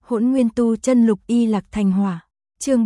Hỗn Nguyên Tu Chân Lục Y Lạc Thành Hỏa, chương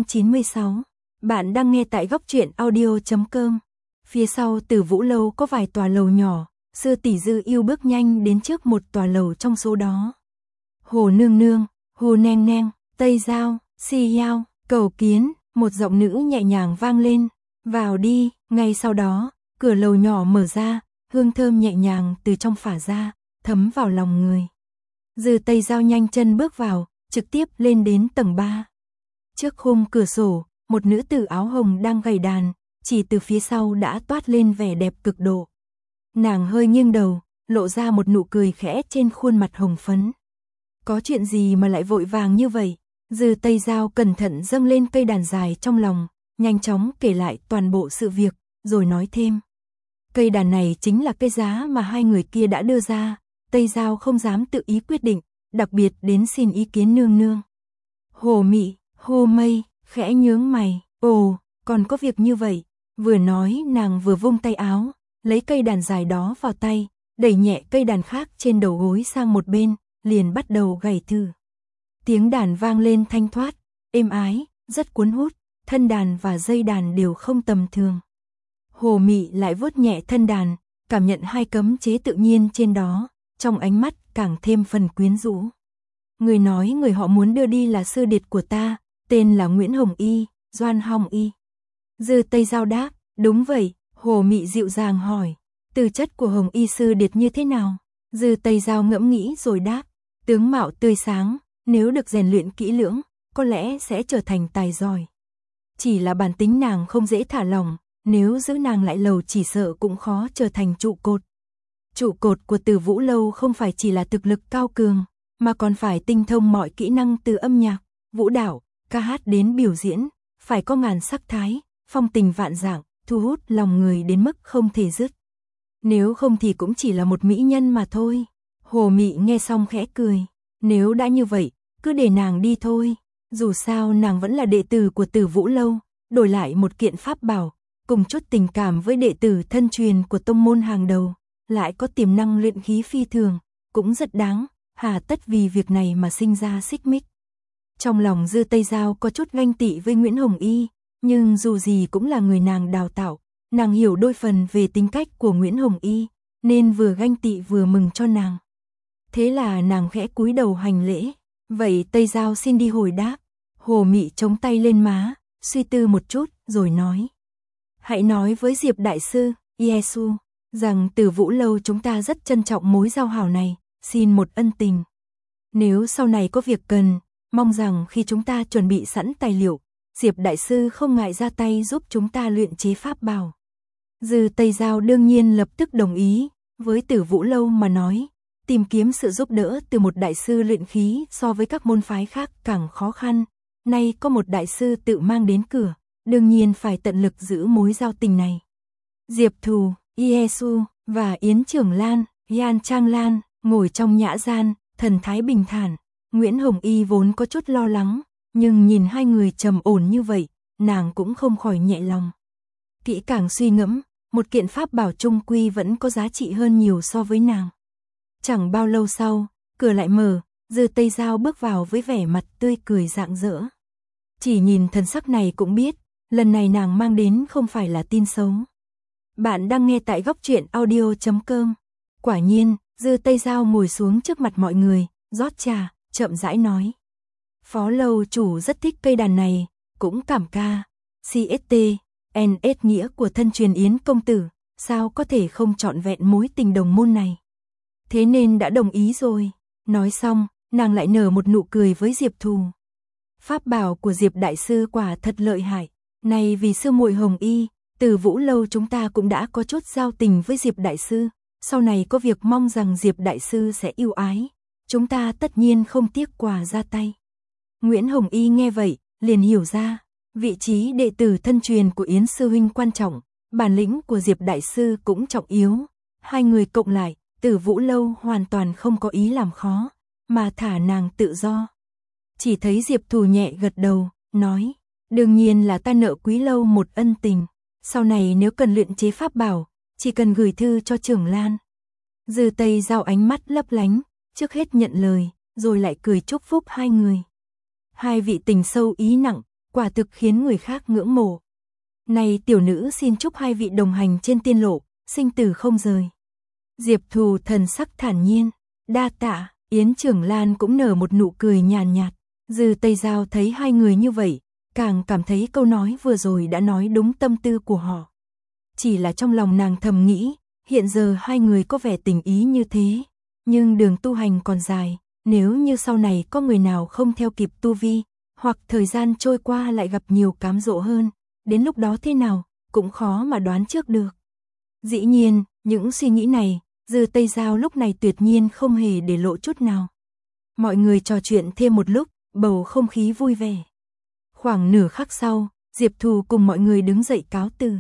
496. Bạn đang nghe tại góc truyện audio.com. Phía sau Tử Vũ Lâu có vài tòa lầu nhỏ, Sư tỷ Dư Yêu bước nhanh đến trước một tòa lầu trong số đó. Hồ nương nương, Hồ neng neng, Tây Giao, Si Yao, cầu kiến, một giọng nữ nhẹ nhàng vang lên. Vào đi. Ngay sau đó, cửa lầu nhỏ mở ra, hương thơm nhẹ nhàng từ trong phả ra, thấm vào lòng người. Dư Tây Giao nhanh chân bước vào, trực tiếp lên đến tầng 3. Trước khung cửa sổ, một nữ tử áo hồng đang gảy đàn, chỉ từ phía sau đã toát lên vẻ đẹp cực độ. Nàng hơi nghiêng đầu, lộ ra một nụ cười khẽ trên khuôn mặt hồng phấn. Có chuyện gì mà lại vội vàng như vậy? Dư Tây Giao cẩn thận dâng lên cây đàn dài trong lòng, nhanh chóng kể lại toàn bộ sự việc, rồi nói thêm. Cây đàn này chính là cái giá mà hai người kia đã đưa ra, Tây Giao không dám tự ý quyết định, đặc biệt đến xin ý kiến nương nương. Hồ Mị, Hồ Mây, khẽ nhướng mày, ồ, còn có việc như vậy. Vừa nói nàng vừa vung tay áo, lấy cây đàn dài đó vào tay, đẩy nhẹ cây đàn khác trên đầu gối sang một bên, liền bắt đầu gảy thử. Tiếng đàn vang lên thanh thoát, êm ái, rất cuốn hút, thân đàn và dây đàn đều không tầm thường. Hồ Mị lại vuốt nhẹ thân đàn, cảm nhận hai cấm chế tự nhiên trên đó, trong ánh mắt càng thêm phần quyến rũ. Người nói người họ muốn đưa đi là sư điệt của ta, tên là Nguyễn Hồng Y, Doan Hồng Y. Dư Tây Giao đáp, đúng vậy. Hồ Mị dịu dàng hỏi, tư chất của Hồng Y sư điệt như thế nào? Dư Tây Giao ngẫm nghĩ rồi đáp, tướng mạo tươi sáng, nếu được rèn luyện kỹ lưỡng, có lẽ sẽ trở thành tài giỏi. Chỉ là bản tính nàng không dễ thả lỏng, nếu giữ nàng lại lâu chỉ sợ cũng khó trở thành trụ cột. Trụ cột của Tử Vũ Lâu không phải chỉ là thực lực cao cường, mà còn phải tinh thông mọi kỹ năng từ âm nhạc, vũ đạo, ca hát đến biểu diễn, phải có ngàn sắc thái, phong tình vạn dạng, thu hút lòng người đến mức không thể dứt. Nếu không thì cũng chỉ là một mỹ nhân mà thôi. Hồ Mị nghe xong khẽ cười, nếu đã như vậy, cứ để nàng đi thôi. Dù sao nàng vẫn là đệ tử của Tử Vũ Lâu, đổi lại một kiện pháp bảo, cùng chút tình cảm với đệ tử thân truyền của tông môn hàng đầu, lại có tiềm năng luyện khí phi thường, cũng rất đáng, hà tất vì việc này mà sinh ra xích mích. Trong lòng Dư Tây Giao có chút ganh tị với Nguyễn Hồng Y, nhưng dù gì cũng là người nàng đào tạo, nàng hiểu đôi phần về tính cách của Nguyễn Hồng Y, nên vừa ganh tị vừa mừng cho nàng. Thế là nàng khẽ cúi đầu hành lễ, vậy Tây Giao xin đi hồi đáp. Hồ Mị chống tay lên má, suy tư một chút, rồi nói. Hãy nói với Diệp Đại Sư, Yesu, rằng Tử Vũ Lâu chúng ta rất trân trọng mối giao hảo này, xin một ân tình. Nếu sau này có việc cần, mong rằng khi chúng ta chuẩn bị sẵn tài liệu, Diệp Đại Sư không ngại ra tay giúp chúng ta luyện chế pháp bảo. Dư Tây Giao đương nhiên lập tức đồng ý, với Tử Vũ Lâu mà nói, tìm kiếm sự giúp đỡ từ một đại sư luyện khí so với các môn phái khác càng khó khăn. Nay có một đại sư tự mang đến cửa, đương nhiên phải tận lực giữ mối giao tình này. Diệp Thù, Yesu và Yến Trưởng Lan, Yan Trang Lan ngồi trong nhã gian, thần thái bình thản. Nguyễn Hồng Y vốn có chút lo lắng, nhưng nhìn hai người trầm ổn như vậy, nàng cũng không khỏi nhẹ lòng. Kỹ càng suy ngẫm, một kiện pháp bảo trung quy vẫn có giá trị hơn nhiều so với nàng. Chẳng bao lâu sau, cửa lại mở, Dư Tây Giao bước vào với vẻ mặt tươi cười rạng rỡ. Chỉ nhìn thần sắc này cũng biết, lần này nàng mang đến không phải là tin xấu. Bạn đang nghe tại góc truyện audio.com. Quả nhiên, Dư Tây Giao ngồi xuống trước mặt mọi người, rót trà, chậm rãi nói. Phó lâu chủ rất thích cây đàn này, cũng cảm ca. CST, NS nghĩa của thân truyền Yến công tử, sao có thể không trọn vẹn mối tình đồng môn này. Thế nên đã đồng ý rồi. Nói xong, nàng lại nở một nụ cười với Diệp Thù. Pháp bảo của Diệp Đại Sư quả thật lợi hại. Này vì sư muội Hồng Y, Tử Vũ Lâu chúng ta cũng đã có chút giao tình với Diệp Đại Sư. Sau này có việc mong rằng Diệp Đại Sư sẽ yêu ái. Chúng ta tất nhiên không tiếc quà ra tay. Nguyễn Hồng Y nghe vậy, liền hiểu ra. Vị trí đệ tử thân truyền của Yến Sư Huynh quan trọng, bản lĩnh của Diệp Đại Sư cũng trọng yếu. Hai người cộng lại, Tử Vũ Lâu hoàn toàn không có ý làm khó, mà thả nàng tự do. Chỉ thấy Diệp Thù nhẹ gật đầu, nói, đương nhiên là ta nợ Quý Lâu một ân tình, sau này nếu cần luyện chế pháp bảo, chỉ cần gửi thư cho Trưởng Lan. Dư Tây Giao ánh mắt lấp lánh, trước hết nhận lời, rồi lại cười chúc phúc hai người. Hai vị tình sâu ý nặng, quả thực khiến người khác ngưỡng mộ. Này tiểu nữ xin chúc hai vị đồng hành trên tiên lộ, sinh tử không rời. Diệp Thù thần sắc thản nhiên, đa tạ. Yến Trưởng Lan cũng nở một nụ cười nhàn nhạt. Dư Tây Giao thấy hai người như vậy, càng cảm thấy câu nói vừa rồi đã nói đúng tâm tư của họ. Chỉ là trong lòng nàng thầm nghĩ, hiện giờ hai người có vẻ tình ý như thế, nhưng đường tu hành còn dài, nếu như sau này có người nào không theo kịp tu vi, hoặc thời gian trôi qua lại gặp nhiều cám dỗ hơn, đến lúc đó thế nào, cũng khó mà đoán trước được. Dĩ nhiên, những suy nghĩ này, Dư Tây Giao lúc này tuyệt nhiên không hề để lộ chút nào. Mọi người trò chuyện thêm một lúc, bầu không khí vui vẻ. Khoảng nửa khắc sau, Diệp Thù cùng mọi người đứng dậy cáo từ.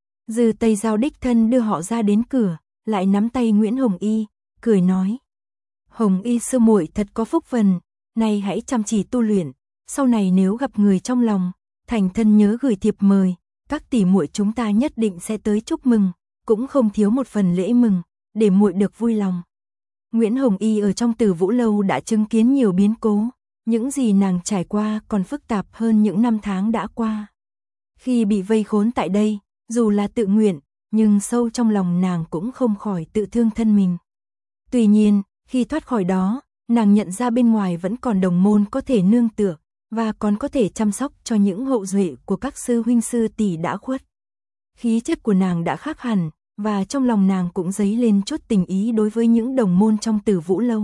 Dư Tây Giao đích thân đưa họ ra đến cửa, lại nắm tay Nguyễn Hồng Y, cười nói: Hồng Y sư muội thật có phúc phần, nay hãy chăm chỉ tu luyện, sau này nếu gặp người trong lòng, thành thân nhớ gửi thiệp mời, các tỷ muội chúng ta nhất định sẽ tới chúc mừng, cũng không thiếu một phần lễ mừng, để muội được vui lòng. Nguyễn Hồng Y ở trong Tử Vũ Lâu đã chứng kiến nhiều biến cố, những gì nàng trải qua còn phức tạp hơn những năm tháng đã qua. Khi bị vây khốn tại đây, dù là tự nguyện, nhưng sâu trong lòng nàng cũng không khỏi tự thương thân mình. Tuy nhiên, khi thoát khỏi đó, nàng nhận ra bên ngoài vẫn còn đồng môn có thể nương tựa, và còn có thể chăm sóc cho những hậu duệ của các sư huynh sư tỷ đã khuất. Khí chất của nàng đã khác hẳn, và trong lòng nàng cũng dấy lên chút tình ý đối với những đồng môn trong Tử Vũ Lâu.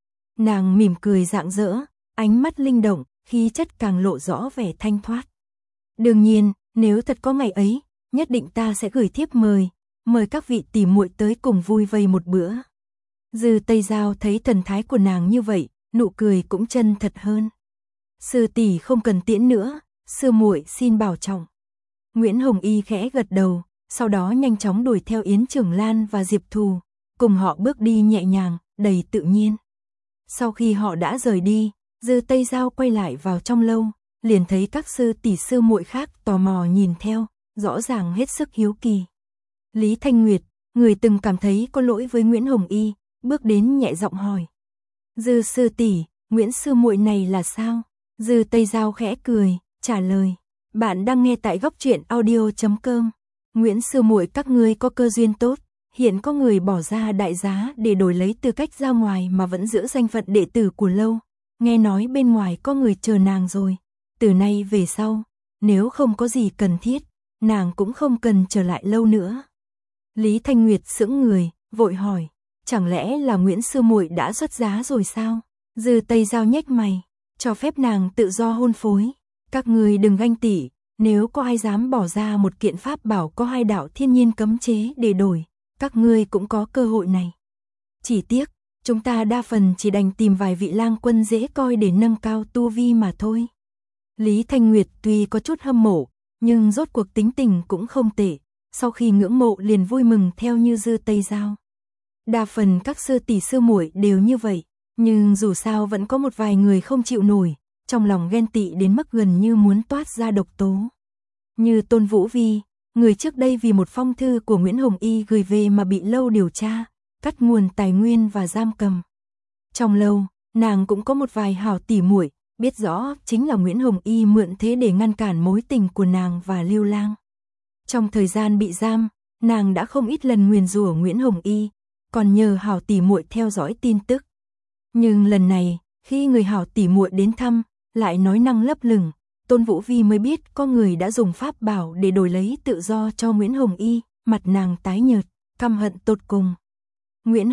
Nàng mỉm cười rạng rỡ, ánh mắt linh động, khí chất càng lộ rõ vẻ thanh thoát. Đương nhiên, nếu thật có ngày ấy, nhất định ta sẽ gửi thiếp mời các vị tỷ muội tới cùng vui vây một bữa. Dư Tây Giao thấy thần thái của nàng như vậy, nụ cười cũng chân thật hơn. Sư tỷ không cần tiễn nữa, sư muội xin bảo trọng. Nguyễn Hồng Y khẽ gật đầu, sau đó nhanh chóng đuổi theo Yến Trưởng Lan và Diệp Thù, cùng họ bước đi nhẹ nhàng, đầy tự nhiên. Sau khi họ đã rời đi, Dư Tây Giao quay lại vào trong lâu, liền thấy các sư tỷ sư muội khác tò mò nhìn theo, rõ ràng hết sức hiếu kỳ. Lý Thanh Nguyệt, người từng cảm thấy có lỗi với Nguyễn Hồng Y, bước đến nhẹ giọng hỏi: Dư sư tỷ, Nguyễn sư muội này là sao? Dư Tây Giao khẽ cười, trả lời: Bạn đang nghe tại goctruyện.audio.com. Nguyễn sư muội các ngươi có cơ duyên tốt, hiện có người bỏ ra đại giá để đổi lấy tư cách ra ngoài mà vẫn giữ danh phận đệ tử của lâu. Nghe nói bên ngoài có người chờ nàng rồi. Từ nay về sau, nếu không có gì cần thiết, nàng cũng không cần trở lại lâu nữa. Lý Thanh Nguyệt sững người, vội hỏi: Chẳng lẽ là Nguyễn sư muội đã xuất giá rồi sao? Dư Tây Giao nhếch mày, cho phép nàng tự do hôn phối. Các người đừng ganh tị, nếu có ai dám bỏ ra một kiện pháp bảo có hai đạo thiên nhiên cấm chế để đổi, các ngươi cũng có cơ hội này. Chỉ tiếc, chúng ta đa phần chỉ đành tìm vài vị lang quân dễ coi để nâng cao tu vi mà thôi. Lý Thanh Nguyệt tuy có chút hâm mộ, nhưng rốt cuộc tính tình cũng không tệ, sau khi ngưỡng mộ liền vui mừng theo như Dư Tây Giao. Đa phần các sư tỷ sư muội đều như vậy, nhưng dù sao vẫn có một vài người không chịu nổi, trong lòng ghen tị đến mức gần như muốn toát ra độc tố. Như Tôn Vũ Vi, người trước đây vì một phong thư của Nguyễn Hồng Y gửi về mà bị lâu điều tra, cắt nguồn tài nguyên và giam cầm. Trong lâu, nàng cũng có một vài hảo tỉ muội, biết rõ chính là Nguyễn Hồng Y mượn thế để ngăn cản mối tình của nàng và Lưu Lang. Trong thời gian bị giam, nàng đã không ít lần nguyền rủa Nguyễn Hồng Y, còn nhờ hảo tỉ muội theo dõi tin tức. Nhưng lần này, khi người hảo tỉ muội đến thăm, lại nói năng lấp lửng, Tôn Vũ Vi mới biết có người đã dùng pháp bảo để đổi lấy tự do cho Nguyễn Hồng Y, mặt nàng tái nhợt, căm hận tột cùng. Nguyễn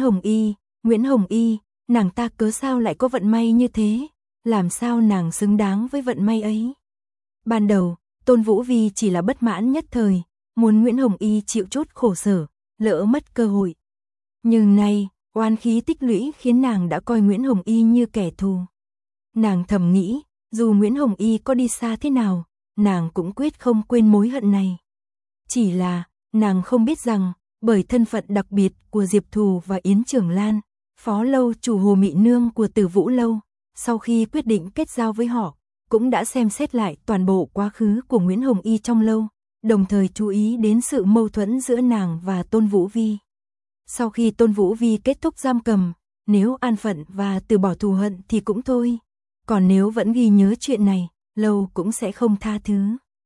Hồng Y, nàng ta cớ sao lại có vận may như thế, làm sao nàng xứng đáng với vận may ấy. Ban đầu, Tôn Vũ Vi chỉ là bất mãn nhất thời, muốn Nguyễn Hồng Y chịu chút khổ sở, lỡ mất cơ hội. Nhưng nay, oan khí tích lũy khiến nàng đã coi Nguyễn Hồng Y như kẻ thù. Nàng thầm nghĩ, dù Nguyễn Hồng Y có đi xa thế nào, nàng cũng quyết không quên mối hận này. Chỉ là, nàng không biết rằng, bởi thân phận đặc biệt của Diệp Thù và Yến Trưởng Lan, phó lâu chủ Hồ Mị Nương của Tử Vũ Lâu, sau khi quyết định kết giao với họ, cũng đã xem xét lại toàn bộ quá khứ của Nguyễn Hồng Y trong lâu, đồng thời chú ý đến sự mâu thuẫn giữa nàng và Tôn Vũ Vi. Sau khi Tôn Vũ Vi kết thúc giam cầm, nếu an phận và từ bỏ thù hận thì cũng thôi. Còn nếu vẫn ghi nhớ chuyện này, lâu cũng sẽ không tha thứ.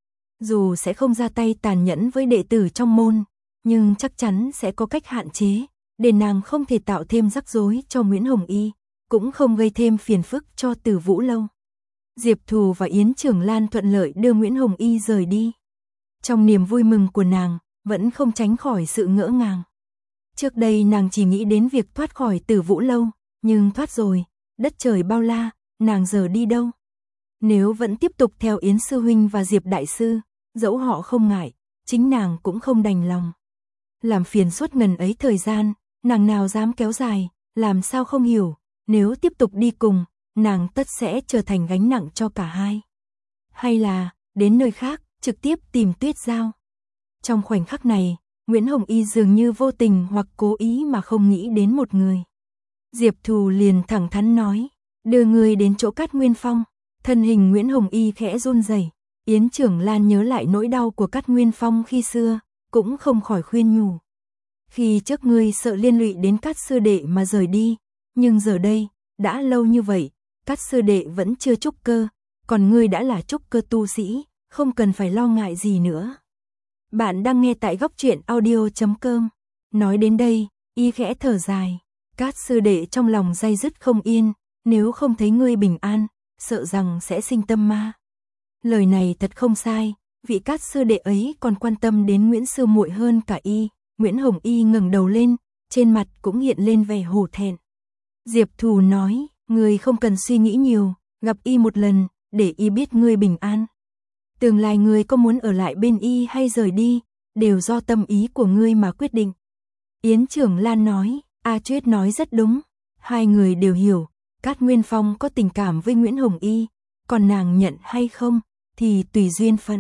Dù sẽ không ra tay tàn nhẫn với đệ tử trong môn, nhưng chắc chắn sẽ có cách hạn chế, để nàng không thể tạo thêm rắc rối cho Nguyễn Hồng Y, cũng không gây thêm phiền phức cho Tử Vũ Lâu. Diệp Thù và Yến Trưởng Lan thuận lợi đưa Nguyễn Hồng Y rời đi. Trong niềm vui mừng của nàng, vẫn không tránh khỏi sự ngỡ ngàng. Trước đây nàng chỉ nghĩ đến việc thoát khỏi Tử Vũ Lâu, nhưng thoát rồi, đất trời bao la, nàng giờ đi đâu? Nếu vẫn tiếp tục theo Yến Sư Huynh và Diệp Đại Sư, dẫu họ không ngại, chính nàng cũng không đành lòng. Làm phiền suốt ngần ấy thời gian, nàng nào dám kéo dài, làm sao không hiểu, nếu tiếp tục đi cùng, nàng tất sẽ trở thành gánh nặng cho cả hai. Hay là, đến nơi khác, trực tiếp tìm Tuyết Giao. Trong khoảnh khắc này, Nguyễn Hồng Y dường như vô tình hoặc cố ý mà không nghĩ đến một người. Diệp Thù liền thẳng thắn nói, đưa người đến chỗ Cát Nguyên Phong. Thân hình Nguyễn Hồng Y khẽ run rẩy. Yến Trưởng Lan nhớ lại nỗi đau của Cát Nguyên Phong khi xưa, cũng không khỏi khuyên nhủ. Khi trước ngươi sợ liên lụy đến Cát sư đệ mà rời đi, nhưng giờ đây, đã lâu như vậy, Cát sư đệ vẫn chưa trúc cơ, còn ngươi đã là trúc cơ tu sĩ, không cần phải lo ngại gì nữa. Bạn đang nghe tại góc truyện audio.com. Nói đến đây, Y khẽ thở dài. Cát sư đệ trong lòng day dứt không yên, nếu không thấy ngươi bình an, sợ rằng sẽ sinh tâm ma. Lời này thật không sai, vị Cát sư đệ ấy còn quan tâm đến Nguyễn sư muội hơn cả Y. Nguyễn Hồng Y ngẩng đầu lên, trên mặt cũng hiện lên vẻ hổ thẹn. Diệp Thù nói, ngươi không cần suy nghĩ nhiều, gặp Y một lần, để Y biết ngươi bình an. Tương lai ngươi có muốn ở lại bên Y hay rời đi, đều do tâm ý của ngươi mà quyết định. Yến Trưởng Lan nói, A Chuyết nói rất đúng, hai người đều hiểu, Cát Nguyên Phong có tình cảm với Nguyễn Hồng Y, còn nàng nhận hay không, thì tùy duyên phận.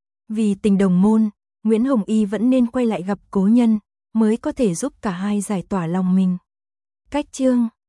Vì tình đồng môn, Nguyễn Hồng Y vẫn nên quay lại gặp cố nhân, mới có thể giúp cả hai giải tỏa lòng mình. Cách chương